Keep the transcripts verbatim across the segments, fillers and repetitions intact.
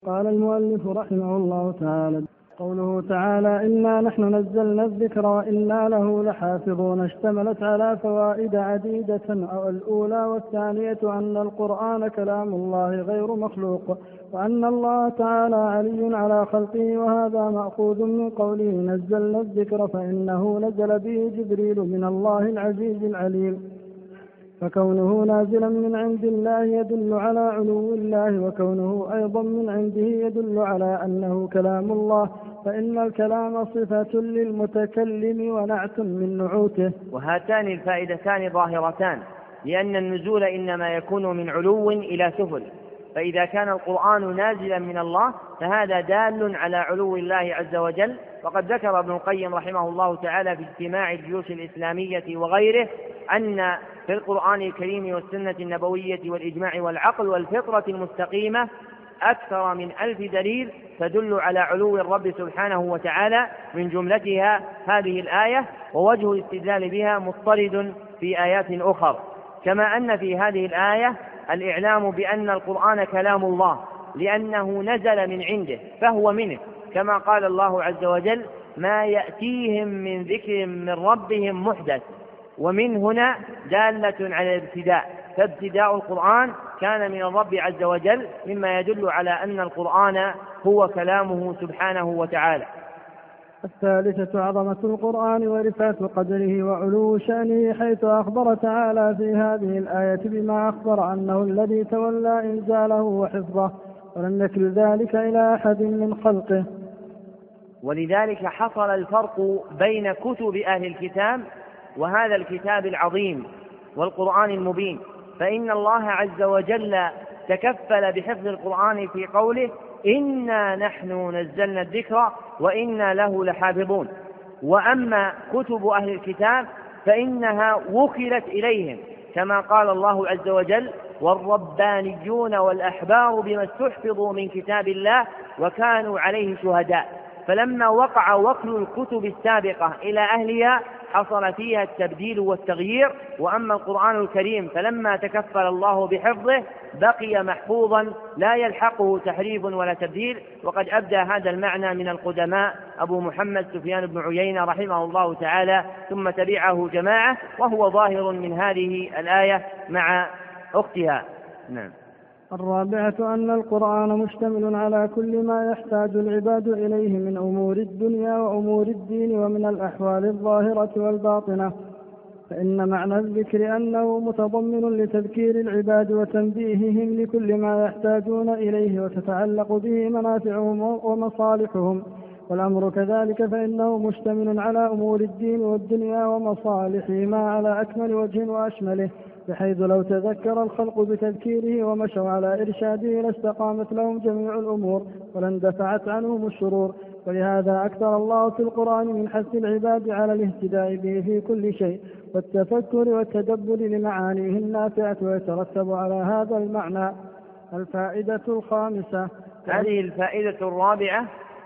قال المؤلف رحمه الله تعالى: قوله تعالى: إنا نحن نزلنا الذكر وإنا له لحافظون، اشتملت على فوائد عديدة. الأولى والثانية أن القرآن كلام الله غير مخلوق، وأن الله تعالى علي على خلقه، وهذا مأخوذ من قوله نزلنا الذكر، فإنه نزل به جبريل من الله العزيز العليم. فكونه نازلا من عند الله يدل على علو الله، وكونه أيضا من عنده يدل على أنه كلام الله، فإن الكلام صفة للمتكلم ونعت من نعوته. وهاتان الفائدتان ظاهرتان، لأن النزول إنما يكون من علو إلى سفل، فإذا كان القرآن نازلا من الله فهذا دال على علو الله عز وجل. وقد ذكر ابن القيم رحمه الله تعالى في اجتماع الجيوش الإسلامية وغيره أن في القرآن الكريم والسنة النبوية والإجماع والعقل والفطرة المستقيمة أكثر من ألف دليل تدل على علو الرب سبحانه وتعالى، من جملتها هذه الآية، ووجه الاستدلال بها مضطرد في آيات أخرى. كما أن في هذه الآية الإعلام بأن القرآن كلام الله لأنه نزل من عنده فهو منه، كما قال الله عز وجل: ما يأتيهم من ذكر من ربهم محدث. ومن هنا دالة على الابتداء، فابتداء القرآن كان من الرب عز وجل، مما يدل على أن القرآن هو كلامه سبحانه وتعالى. الثالثة عظمة القرآن ورفعة قدره وعلو شأنه، حيث أخبر تعالى في هذه الآية بما أخبر أنه الذي تولى إنزاله وحفظه، ولم يكل ذلك إلى أحد من خلقه. ولذلك حصل الفرق بين كتب أهل الكتاب وهذا الكتاب العظيم والقرآن المبين، فإن الله عز وجل تكفل بحفظ القرآن في قوله: إنا نحن نزلنا الذكر وإنا له لحافظون. وأما كتب أهل الكتاب فإنها وكلت إليهم، كما قال الله عز وجل: والربانيون والأحبار بما استحفظوا من كتاب الله وكانوا عليه شهداء. فلما وقع وكل الكتب السابقة إلى أهلها حصل فيها التبديل والتغيير. وأما القرآن الكريم فلما تكفل الله بحفظه بقي محفوظا لا يلحقه تحريف ولا تبديل. وقد أبدى هذا المعنى من القدماء أبو محمد سفيان بن عيينة رحمه الله تعالى، ثم تبعه جماعة، وهو ظاهر من هذه الآية مع أختها. نعم. الرابعة أن القرآن مشتمل على كل ما يحتاج العباد إليه من أمور الدنيا وأمور الدين ومن الأحوال الظاهرة والباطنة، فإن معنى الذكر أنه متضمن لتذكير العباد وتنبيههم لكل ما يحتاجون إليه وتتعلق به منافعهم ومصالحهم. والأمر كذلك فإنه مشتمل على أمور الدين والدنيا ومصالحهما على أكمل وجه وأشمله، بحيث لو تذكر الخلق بتذكيره ومشوا على إرشاده لاستقامت لهم جميع الأمور ولاندفعت عنهم الشرور. ولهذا أكثر الله في القرآن من حث العباد على الاهتداء به في كل شيء والتفكر والتدبر لمعانيه النافعة، ويترتب على هذا المعنى. الفائدة الخامسة. هذه الفائدة الرابعة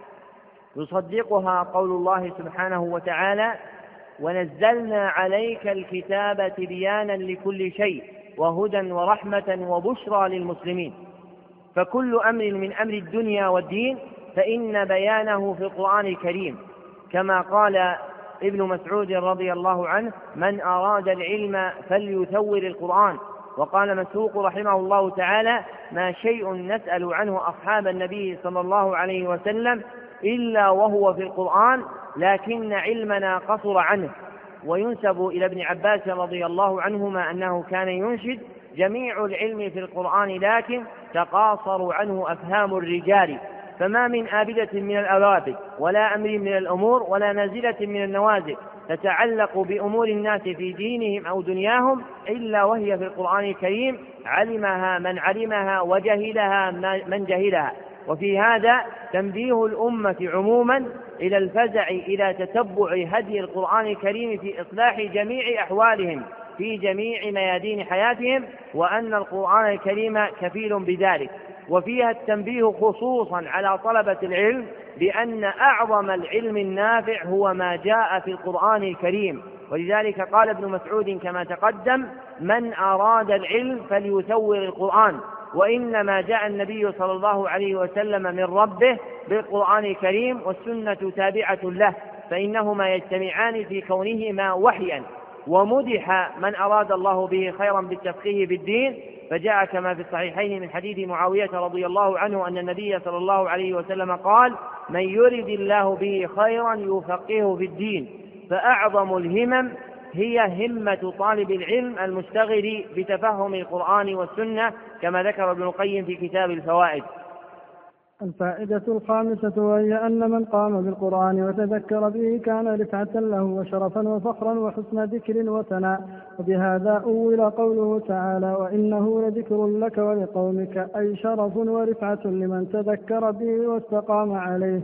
يصدقها قول الله سبحانه وتعالى: ونزلنا عليك الكتاب تبيانا لكل شيء وهدى ورحمة وبشرى للمسلمين. فكل أمر من أمر الدنيا والدين فإن بيانه في القرآن الكريم، كما قال ابن مسعود رضي الله عنه: من أراد العلم فليثور القرآن. وقال مسروق رحمه الله تعالى: ما شيء نسأل عنه أصحاب النبي صلى الله عليه وسلم إلا وهو في القرآن، لكن علمنا قصر عنه. وينسب إلى ابن عباس رضي الله عنهما أنه كان ينشد: جميع العلم في القرآن لكن تقاصر عنه أفهام الرجال. فما من آبدة من الأوابد ولا أمر من الأمور ولا نازلة من النوازل تتعلق بأمور الناس في دينهم أو دنياهم إلا وهي في القرآن الكريم، علمها من علمها وجهلها من جهلها. وفي هذا تنبيه الأمة عموما إلى الفزع إلى تتبع هدي القرآن الكريم في إصلاح جميع أحوالهم في جميع ميادين حياتهم، وأن القرآن الكريم كفيل بذلك. وفيها التنبيه خصوصا على طلبة العلم بأن أعظم العلم النافع هو ما جاء في القرآن الكريم. ولذلك قال ابن مسعود كما تقدم: من أراد العلم فليثور القرآن. وإنما جاء النبي صلى الله عليه وسلم من ربه بالقرآن الكريم، والسنة تابعة له، فإنهما يجتمعان في كونهما وحيا. ومدح من أراد الله به خيرا بالتفقيه بالدين، فجاء كما في الصحيحين من حديث معاوية رضي الله عنه أن النبي صلى الله عليه وسلم قال: من يرد الله به خيرا يفقهه في الدين. فأعظم الهمم هي همة طالب العلم المشتغل بتفهم القرآن والسنة، كما ذكر ابن القيم في كتاب الفوائد. الفائدة الخامسة، وهي أن من قام بالقرآن وتذكر به كان رفعة له وشرفا وفخرا وحسن ذكر وثناء. وبهذا أول قوله تعالى: وإنه لذكر لك ولقومك، أي شرف ورفعة لمن تذكر به واستقام عليه.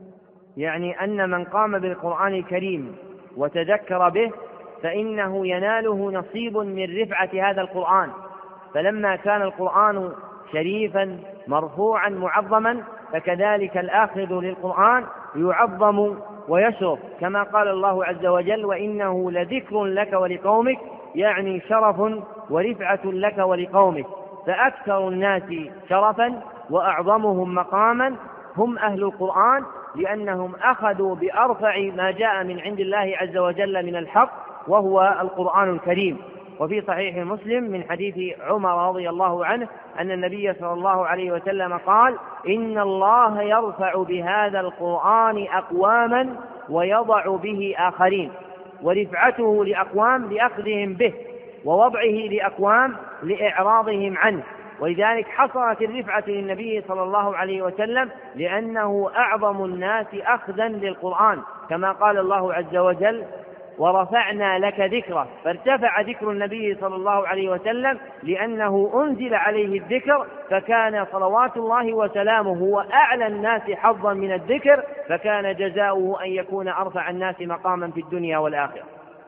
يعني أن من قام بالقرآن الكريم وتذكر به فإنه يناله نصيب من رفعة هذا القرآن. فلما كان القرآن شريفا مرفوعا معظما، فكذلك الآخذ للقرآن يعظم ويشرف، كما قال الله عز وجل: وإنه لذكر لك ولقومك، يعني شرف ورفعة لك ولقومك. فأكثر الناس شرفا وأعظمهم مقاما هم أهل القرآن، لأنهم أخذوا بأرفع ما جاء من عند الله عز وجل من الحق، وهو القرآن الكريم. وفي صحيح مسلم من حديث عمر رضي الله عنه أن النبي صلى الله عليه وسلم قال: إن الله يرفع بهذا القرآن أقواما ويضع به آخرين. ورفعته لأقوام لأخذهم به، ووضعه لأقوام لإعراضهم عنه. ولذلك حصلت الرفعة للنبي صلى الله عليه وسلم لأنه أعظم الناس أخذا للقرآن، كما قال الله عز وجل: ورفعنا لك ذكره. فارتفع ذكر النبي صلى الله عليه وسلم لأنه أنزل عليه الذكر، فكان صلوات الله وسلامه هو أعلى الناس حظا من الذكر، فكان جزاؤه أن يكون أرفع الناس مقاما في الدنيا والآخرة.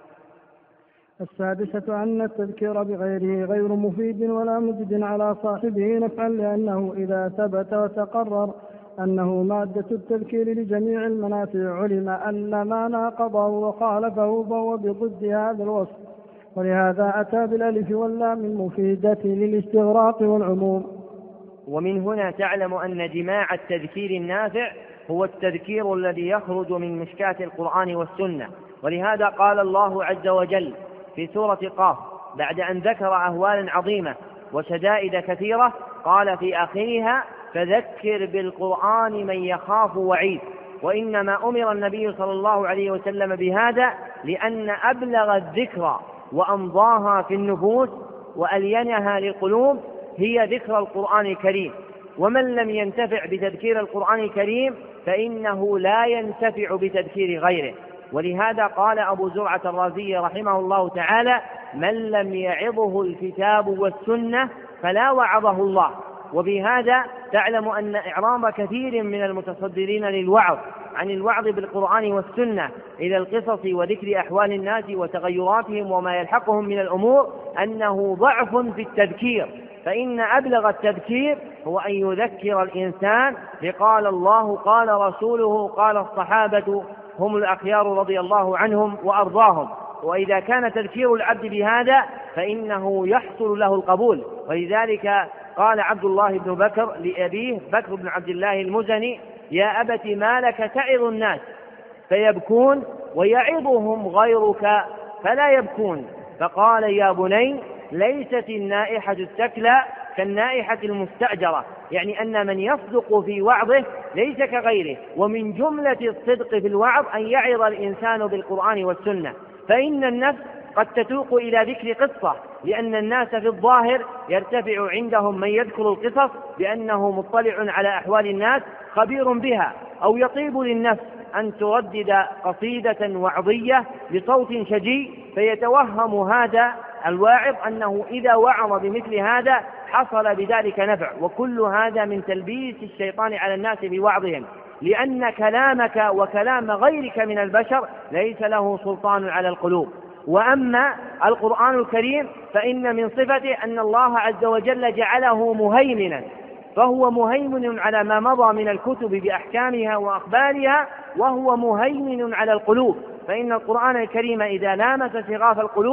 السادسة أن التذكير بغيره غير مفيد ولا مجد على صاحبه نفعا، لأنه إذا ثبت وتقرر أنه مادة التذكير لجميع المنافع علم أن ما ناقضه وخالفه فهو بضد هذا الوصف، ولهذا أتى بالألف واللام المفيدة للاستغراق والعموم. ومن هنا تعلم أن جماع التذكير النافع هو التذكير الذي يخرج من مشكاة القرآن والسنة. ولهذا قال الله عز وجل في سورة قاف بعد أن ذكر أهوالا عظيمة وشدائد كثيرة قال في آخرها: فذكر بالقرآن من يخاف وعيد. وإنما أمر النبي صلى الله عليه وسلم بهذا لأن أبلغ الذكر وأمضاها في النفوس وألينها للقلوب هي ذكر القرآن الكريم. ومن لم ينتفع بتذكير القرآن الكريم فإنه لا ينتفع بتذكير غيره. ولهذا قال أبو زرعة الرازي رحمه الله تعالى: من لم يعظه الكتاب والسنة فلا وعظه الله. وبهذا تعلم أن إعراض كثير من المتصدرين للوعظ عن الوعظ بالقرآن والسنة إلى القصص وذكر أحوال الناس وتغيراتهم وما يلحقهم من الأمور أنه ضعف في التذكير. فإن أبلغ التذكير هو أن يذكر الإنسان بقال الله قال رسوله قال الصحابة هم الأخيار رضي الله عنهم وأرضاهم. وإذا كان تذكير العبد بهذا فإنه يحصل له القبول. ولذلك قال عبد الله بن بكر لأبيه بكر بن عبد الله المزني: يا أبت ما لك تعظ الناس فيبكون ويعظهم غيرك فلا يبكون؟ فقال: يا بني ليست النائحة التكلى كالنائحة المستأجرة، يعني أن من يصدق في وعظه ليس كغيره. ومن جملة الصدق في الوعظ أن يعظ الإنسان بالقرآن والسنة، فإن النفس قد تتوق إلى ذكر قصة، لأن الناس في الظاهر يرتفع عندهم من يذكر القصص بأنه مطلع على أحوال الناس خبير بها، أو يطيب للنفس أن تردد قصيدة وعظية بصوت شجي، فيتوهم هذا الواعظ أنه إذا وعظ بمثل هذا حصل بذلك نفع. وكل هذا من تلبيس الشيطان على الناس بوعظهم، لأن كلامك وكلام غيرك من البشر ليس له سلطان على القلوب. وأما القرآن الكريم فإن من صفته أن الله عز وجل جعله مهيمنا، فهو مهيمن على ما مضى من الكتب بأحكامها وأخبارها، وهو مهيمن على القلوب. فإن القرآن الكريم إذا لامس شغاف القلوب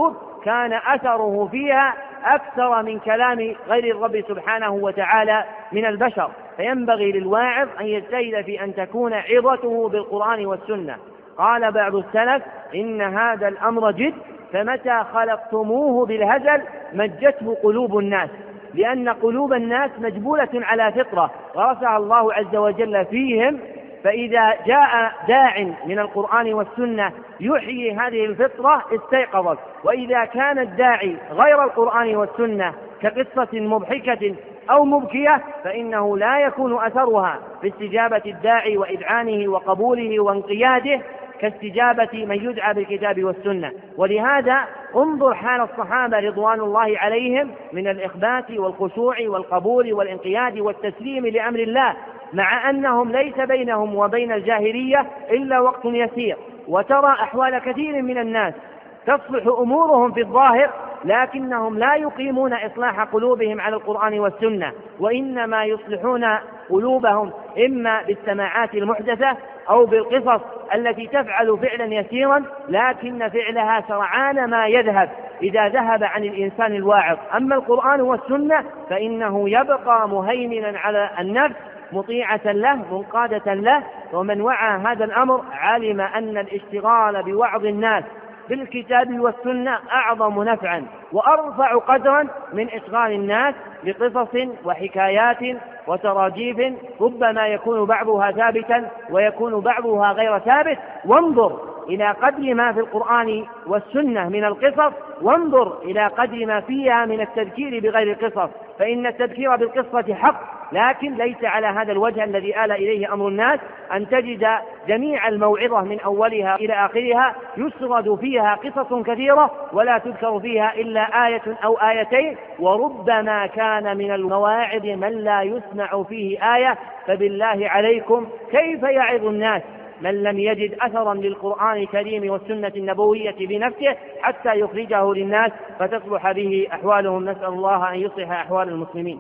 كان أثره فيها أكثر من كلام غير الرب سبحانه وتعالى من البشر. فينبغي للواعظ أن يجتهد في أن تكون عظته بالقرآن والسنة. قال بعض السلف: إن هذا الأمر جد، فمتى خلقتموه بالهزل مجته قلوب الناس، لأن قلوب الناس مجبولة على فطرة غرسها الله عز وجل فيهم، فإذا جاء داع من القرآن والسنة يحيي هذه الفطرة استيقظت، وإذا كان الداعي غير القرآن والسنة كقصة مضحكة أو مبكية فإنه لا يكون أثرها في استجابة الداعي وإذعانه وقبوله وانقياده كاستجابة من يدعى بالكتاب والسنة. ولهذا انظر حال الصحابة رضوان الله عليهم من الإخبات والخشوع والقبول والانقياد والتسليم لأمر الله، مع أنهم ليس بينهم وبين الجاهلية إلا وقت يسير، وترى أحوال كثير من الناس تصلح أمورهم في الظاهر، لكنهم لا يقيمون إصلاح قلوبهم على القرآن والسنة، وإنما يصلحون قلوبهم إما بالسماعات المحدثة أو بالقصص التي تفعل فعلا يسيرا لكن فعلها سرعان ما يذهب إذا ذهب عن الإنسان الواعظ. أما القرآن والسنة فإنه يبقى مهيمنا على النفس مطيعة له منقادة له، ومن وعى هذا الأمر علم أن الاشتغال بوعظ الناس بالكتاب والسنة أعظم نفعا وأرفع قدرا من إشغال الناس بقصص وحكايات وتراجيف ربما يكون بعضها ثابتا ويكون بعضها غير ثابت. وانظر إلى قدر ما في القرآن والسنة من القصص، وانظر إلى قدر ما فيها من التذكير بغير القصص، فإن التذكير بالقصة حق، لكن ليس على هذا الوجه الذي آل إليه أمر الناس، أن تجد جميع الموعظة من أولها إلى آخرها يسرد فيها قصص كثيرة ولا تذكر فيها إلا آية أو آيتين، وربما كان من المواعظ من لا يسمع فيه آية. فبالله عليكم كيف يعظ الناس من لم يجد أثرا للقرآن الكريم والسنة النبوية بنفسه حتى يخرجه للناس فتصلح به أحوالهم؟ نسأل الله أن يصلح أحوال المسلمين.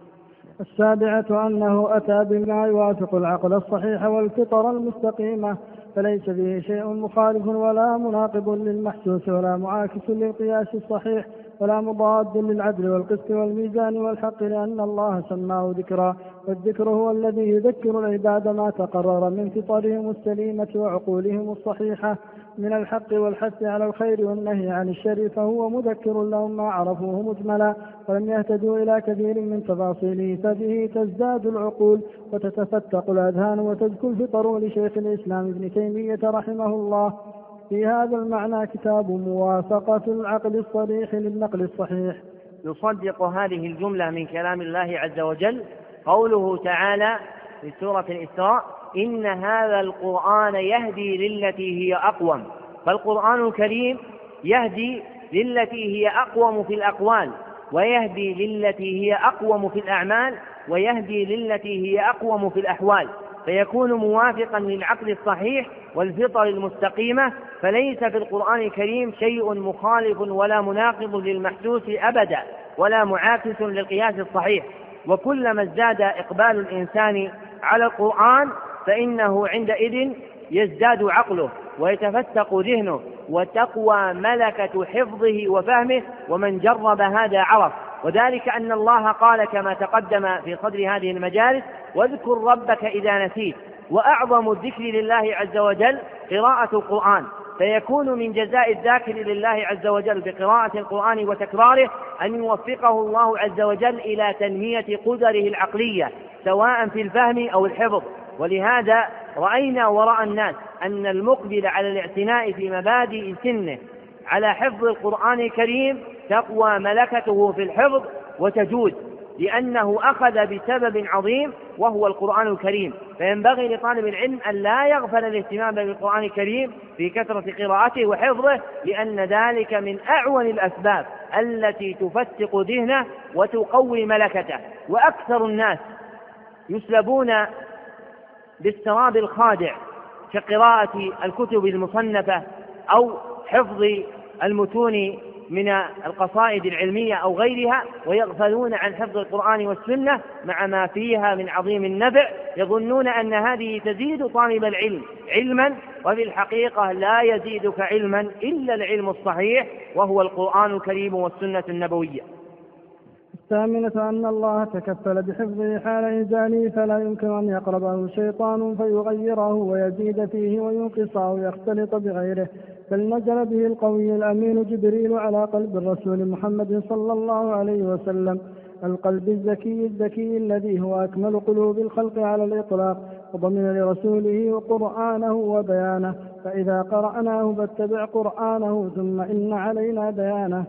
السابعة أنه أتى بما يوافق العقل الصحيح والفطر المستقيمة، فليس به شيء مخالف ولا مناقض للمحسوس ولا معاكس للقياس الصحيح ولا مضاد للعدل والقسط والميزان والحق، لأن الله سماه ذكرا، والذكر هو الذي يذكر العباد ما تقرر من فطرهم السليمة وعقولهم الصحيحة من الحق والحث على الخير والنهي عن الشر، فهو مذكر لهم ما عرفوه مجملا ولم يهتدوا إلى كثير من تفاصيله، فبه تزداد العقول وتتفتق الأذهان وتزكو الفطر. لشيخ الإسلام ابن تيمية رحمه الله في هذا المعنى كتاب موافقة العقل الصريح للنقل الصحيح. يصدق هذه الجملة من كلام الله عز وجل قوله تعالى في سورة الإسراء: إن هذا القرآن يهدي للتي هي أقوم. فالقرآن الكريم يهدي للتي هي أقوم في الأقوال، ويهدي للتي هي أقوم في الأعمال، ويهدي للتي هي أقوم في الأحوال، فيكون موافقا للعقل الصحيح والفطر المستقيمة. فليس في القرآن الكريم شيء مخالف ولا مناقض للمحسوس أبدا ولا معاكس للقياس الصحيح. وكلما ازداد إقبال الإنسان على القرآن فإنه عندئذ يزداد عقله ويتفتق ذهنه وتقوى ملكة حفظه وفهمه، ومن جرب هذا عرف. وذلك أن الله قال كما تقدم في صدر هذه المجالس: واذكر ربك إذا نسيت. وأعظم الذكر لله عز وجل قراءة القرآن، فيكون من جزاء الذاكر لله عز وجل بقراءة القرآن وتكراره أن يوفقه الله عز وجل إلى تنمية قدره العقلية سواء في الفهم أو الحفظ. ولهذا رأينا وراء الناس أن المقبل على الاعتناء في مبادئ سنه على حفظ القرآن الكريم تقوى ملكته في الحفظ وتجود، لأنه أخذ بسبب عظيم وهو القرآن الكريم. فينبغي لطالب العلم أن لا يغفل الاهتمام بالقرآن الكريم في كثرة قراءته وحفظه، لأن ذلك من أعون الأسباب التي تفتق ذهنه وتقوي ملكته. وأكثر الناس يسلبون بالسراب الخادع كقراءة الكتب المصنفة أو حفظ المتون من القصائد العلمية أو غيرها، ويغفلون عن حفظ القرآن والسنة مع ما فيها من عظيم النفع، يظنون أن هذه تزيد طالب العلم علما وفي الحقيقة لا يزيدك علما إلا العلم الصحيح وهو القرآن الكريم والسنة النبوية. الثامنة أن الله تكفل بحفظه حال إنزاله، فلا يمكن أن يقربه شيطان فيغيره ويزيد فيه وينقص أو يختلط بغيره، بل نزل به القوي الأمين جبريل على قلب الرسول محمد صلى الله عليه وسلم، القلب الزكي الذكي الذي هو أكمل قلوب الخلق على الإطلاق، وضمن لرسوله قرآنه وبيانه، فإذا قرأناه فاتبع قرآنه ثم إن علينا بيانه.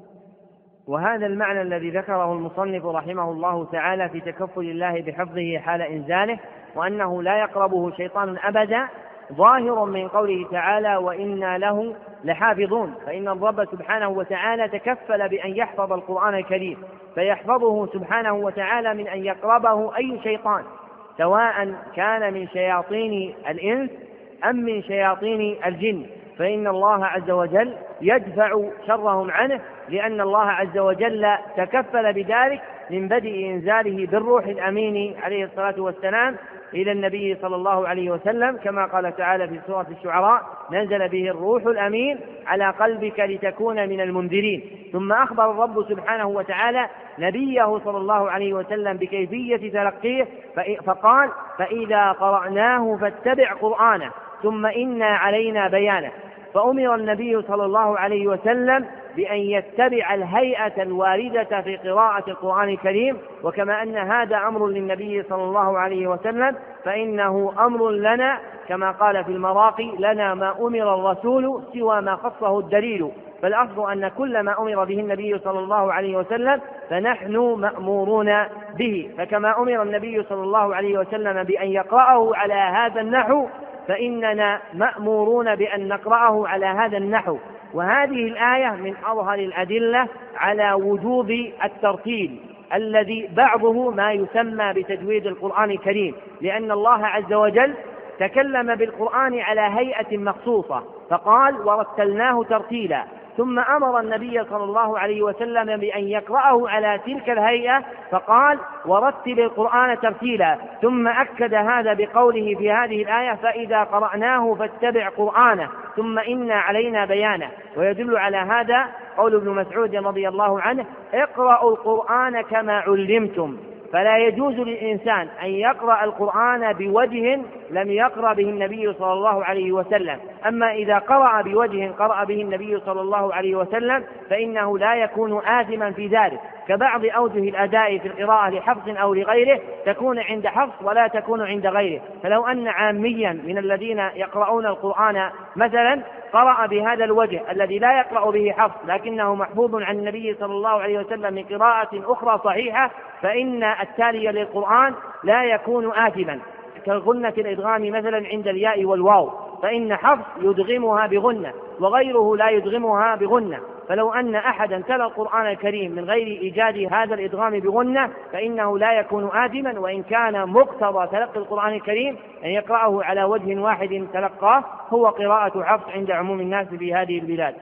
وهذا المعنى الذي ذكره المصنف رحمه الله تعالى في تكفل الله بحفظه حال إنزاله وأنه لا يقربه شيطان أبدا ظاهر من قوله تعالى وإنا له لحافظون، فإن الرب سبحانه وتعالى تكفل بأن يحفظ القرآن الكريم، فيحفظه سبحانه وتعالى من أن يقربه أي شيطان، سواء كان من شياطين الإنس أم من شياطين الجن، فإن الله عز وجل يدفع شرهم عنه، لأن الله عز وجل تكفل بذلك من بدء إنزاله بالروح الأمين عليه الصلاة والسلام إلى النبي صلى الله عليه وسلم، كما قال تعالى في سورة الشعراء نزل به الروح الأمين على قلبك لتكون من المنذرين. ثم أخبر الرب سبحانه وتعالى نبيه صلى الله عليه وسلم بكيفية تلقيه فقال فإذا قرأناه فاتبع قرآنه ثم إنا علينا بيانه، فأمر النبي صلى الله عليه وسلم بأن يتبع الهيئة الواردة في قراءة القرآن الكريم، وكما أن هذا أمر للنبي صلى الله عليه وسلم فإنه أمر لنا، كما قال في المراقي لنا ما أمر الرسول سوى ما خصه الدليل، فالأصل أن كل ما أمر به النبي صلى الله عليه وسلم فنحن مأمورون به، فكما أمر النبي صلى الله عليه وسلم بأن يقرأه على هذا النحو فإننا مأمورون بأن نقرأه على هذا النحو. وهذه الآية من أظهر الأدلة على وجوب الترتيل الذي بعضه ما يسمى بتجويد القرآن الكريم، لأن الله عز وجل تكلم بالقرآن على هيئة مخصوصة فقال ورتلناه ترتيلا، ثم أمر النبي صلى الله عليه وسلم بأن يقرأه على تلك الهيئة فقال ورتل القرآن ترتيلا، ثم أكد هذا بقوله في هذه الآية فإذا قرأناه فاتبع قرآنه ثم إن علينا بيانه. ويدل على هذا قول ابن مسعود رضي الله عنه اقرأوا القرآن كما علمتم، فلا يجوز للإنسان أن يقرأ القرآن بوجه لم يقرأ به النبي صلى الله عليه وسلم، أما إذا قرأ بوجه قرأ به النبي صلى الله عليه وسلم فإنه لا يكون آثما في ذلك، كبعض أوجه الأداء في القراءة لحفظ أو لغيره تكون عند حفظ ولا تكون عند غيره. فلو أن عاميا من الذين يقرؤون القرآن مثلا قرأ بهذا الوجه الذي لا يقرأ به حفظ لكنه محفوظ عن النبي صلى الله عليه وسلم من قراءة أخرى صحيحة، فإن التالي للقرآن لا يكون آثما، كالغنة الإدغام مثلا عند الياء والواو، فإن حفظ يدغمها بغنة وغيره لا يدغمها بغنة، فلو أن أحدا تلا القرآن الكريم من غير إيجاد هذا الإدغام بغنة فإنه لا يكون آثما، وإن كان مقتضى تلقي القرآن الكريم أن يقرأه على وجه واحد تلقاه هو قراءة حفظ عند عموم الناس في هذه البلاد.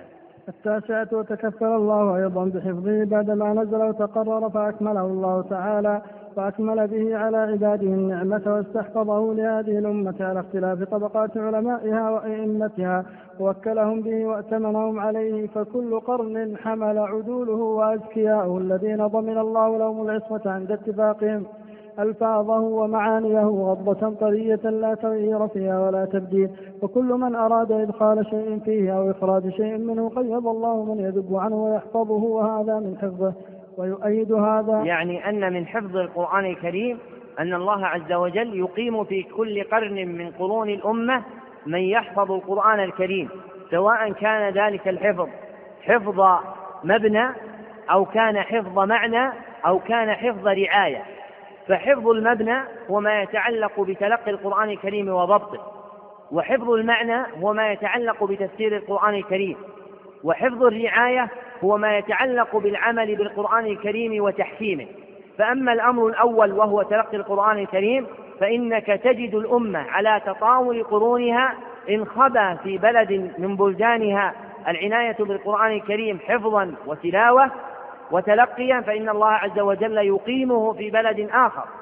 التاسعة وتكفل الله أيضا بحفظه بعدما نزل وتقرر فأكمله الله تعالى فأكمل به على عباده النعمة واستحفظه لهذه الأمة على اختلاف طبقات علمائها وأئمتها ووكلهم به وأتمنهم عليه، فكل قرن حمل عدوله وأزكياؤه الذين ضمن الله لهم العصمة عند اتفاقهم ألفاظه ومعانيه غضة طرية لا تغيير فيها ولا تبديل، وكل من أراد إدخال شيء فيه أو إخراج شيء منه قيض الله من يذب عنه ويحفظه، وهذا من حفظه. ويؤيد هذا يعني أن من حفظ القرآن الكريم أن الله عز وجل يقيم في كل قرن من قرون الأمة من يحفظ القرآن الكريم، سواء كان ذلك الحفظ حفظ مبنى أو كان حفظ معنى أو كان حفظ رعاية. فحفظ المبنى هو ما يتعلق بتلقي القرآن الكريم وضبطه، وحفظ المعنى هو ما يتعلق بتفسير القرآن الكريم، وحفظ الرعاية هو ما يتعلق بالعمل بالقرآن الكريم وتحكيمه. فأما الأمر الأول وهو تلقي القرآن الكريم فإنك تجد الأمة على تطاول قرونها إن خبى في بلد من بلدانها العناية بالقرآن الكريم حفظا وتلاوة وتلقيا فإن الله عز وجل يقيمه في بلد آخر،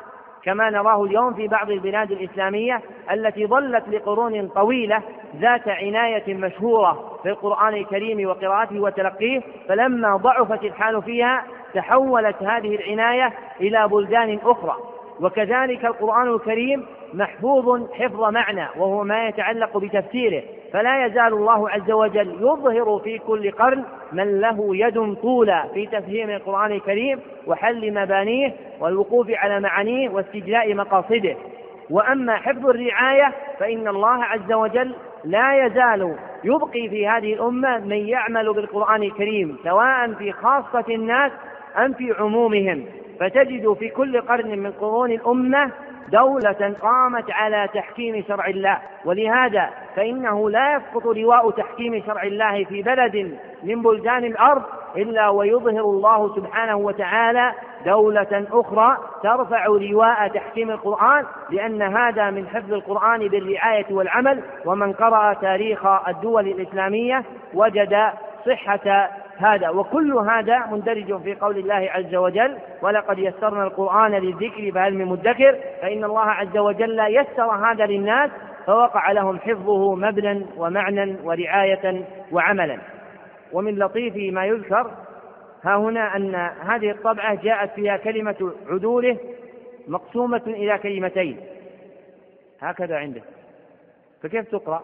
كما نراه اليوم في بعض البلاد الإسلامية التي ظلت لقرون طويلة ذات عناية مشهورة في القرآن الكريم وقراءته وتلقيه، فلما ضعفت الحال فيها تحولت هذه العناية إلى بلدان أخرى. وكذلك القرآن الكريم محفوظ حفظ معنى، وهو ما يتعلق بتفسيره، فلا يزال الله عز وجل يظهر في كل قرن من له يد طولى في تفهيم القرآن الكريم وحل مبانيه والوقوف على معانيه واستجلاء مقاصده. وأما حفظ الرعاية فإن الله عز وجل لا يزال يبقي في هذه الأمة من يعمل بالقرآن الكريم سواء في خاصة الناس أم في عمومهم، فتجد في كل قرن من قرون الأمة دولة قامت على تحكيم شرع الله. ولهذا فإنه لا يسقط لواء تحكيم شرع الله في بلد من بلدان الأرض إلا ويظهر الله سبحانه وتعالى دولة أخرى ترفع لواء تحكيم القرآن، لأن هذا من حفظ القرآن بالرعاية والعمل. ومن قرأ تاريخ الدول الإسلامية وجد صحة هذا، وكل هذا مندرج في قول الله عز وجل: ولقد يسرنا القرآن للذكر فهل من مدكر. فإن الله عز وجل يسر هذا للناس فوقع لهم حفظه مبنى ومعنى ورعاية وعملا. ومن لطيف ما يذكر ها هنا أن هذه الطبعة جاءت فيها كلمة عدوله مقسومة إلى كلمتين هكذا عنده، فكيف تقرأ؟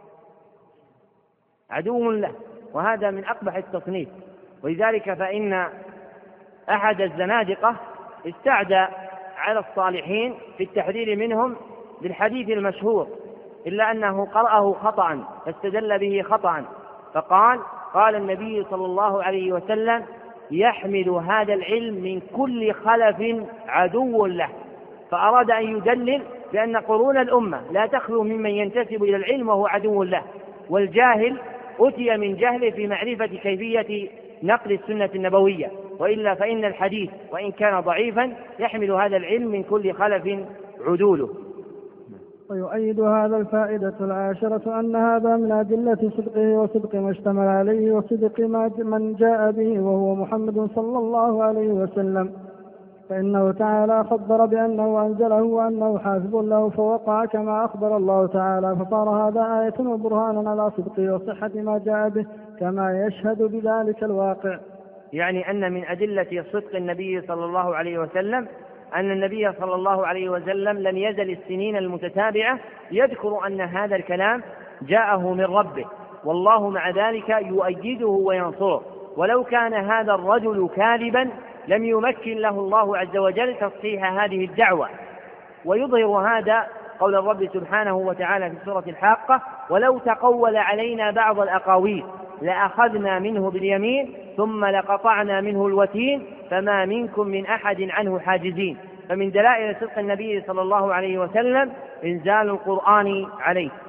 عدو له، وهذا من أقبح التصنيف. ولذلك فإن أحد الزنادقة استعدى على الصالحين في التحذير منهم بالحديث المشهور، إلا أنه قرأه خطأ فاستدل به خطأ، فقال: قال النبي صلى الله عليه وسلم: يحمل هذا العلم من كل خلف عدو له. فأراد أن يدلل بأن قرون الأمة لا تخلو ممن ينتسب إلى العلم وهو عدو له، والجاهل أتي من جهله في معرفة كيفية نقل السنة النبوية، وإلا فإن الحديث وإن كان ضعيفا يحمل هذا العلم من كل خلف عدوله. ويؤيد هذا الفائدة العاشرة أن هذا من أدلة صدقه وصدق ما اشتمل عليه وصدق من جاء به وهو محمد صلى الله عليه وسلم، فإنه تعالى خبر بأنه أنزله وأنه حافظ له فوقع كما أخبر الله تعالى، فصار هذا آية وبرهانا على صدقه وصحة ما جاء به كما يشهد بذلك الواقع. يعني أن من أدلة صدق النبي صلى الله عليه وسلم أن النبي صلى الله عليه وسلم لم يزل السنين المتتابعة يذكر أن هذا الكلام جاءه من ربه، والله مع ذلك يؤيده وينصره. ولو كان هذا الرجل كاذبا لم يمكن له الله عز وجل تصحيح هذه الدعوة. ويظهر هذا قول الرب سبحانه وتعالى في سورة الحاقة: ولو تقول علينا بعض الأقاويل لأخذنا منه باليمين ثم لقطعنا منه الوتين فما منكم من أحد عنه حاجزين. فمن دلائل صدق النبي صلى الله عليه وسلم إنزال القرآن عليه.